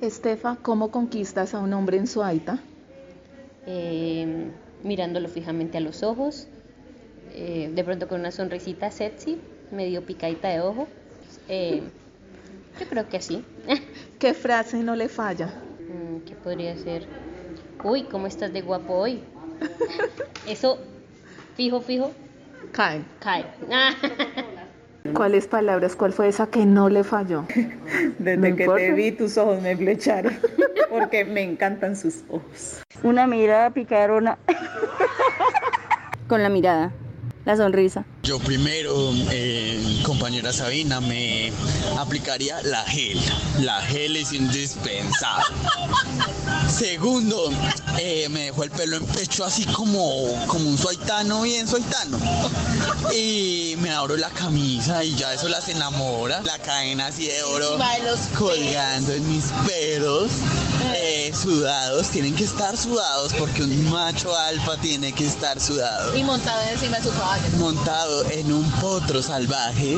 Estefa, ¿cómo conquistas a un hombre en Suaita? Mirándolo fijamente a los ojos, de pronto con una sonrisita sexy, medio picadita de ojo. Yo creo que así. ¿Qué frase no le falla? ¿Qué podría ser? Uy, ¿cómo estás de guapo hoy? Eso, fijo, Cae. cae. ¿Cuáles palabras? ¿Cuál fue esa que no le falló? Desde No que importa. te vi, tus ojos me flecharon, porque me encantan sus ojos. Una mirada picarona. Con la mirada, la sonrisa. Yo primero, compañera Sabina, me aplicaría la gel. La gel es indispensable. Segundo, me dejó el pelo en pecho así como un suaitano, bien suaitano. Y me abro la camisa y ya eso las enamora. La cadena así de oro colgando en mis pelos. Sudados, tienen que estar sudados porque un macho alfa tiene que estar sudado. Y montado encima de su caballo. Montado en un potro salvaje,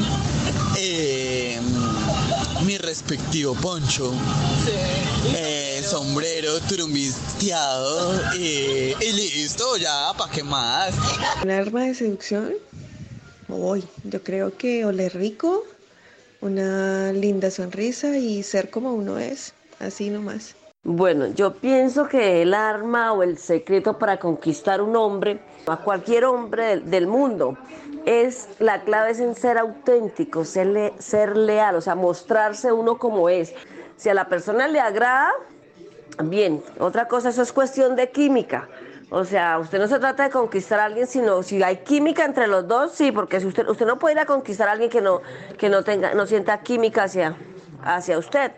mi respectivo poncho, sombrero turumbisteado y listo, ya, ¿pa' qué más? ¿Un arma de seducción? Uy, yo creo que oler rico, una linda sonrisa y ser como uno es, así nomás. Bueno, yo pienso que el arma o el secreto para conquistar un hombre, a cualquier hombre del mundo, la clave es en ser auténtico, ser leal, o sea, mostrarse uno como es. Si a la persona le agrada, bien. Otra cosa, eso es cuestión de química. O sea, usted no se trata de conquistar a alguien, sino si hay química entre los dos, sí, porque si usted no puede ir a conquistar a alguien que no sienta química hacia usted.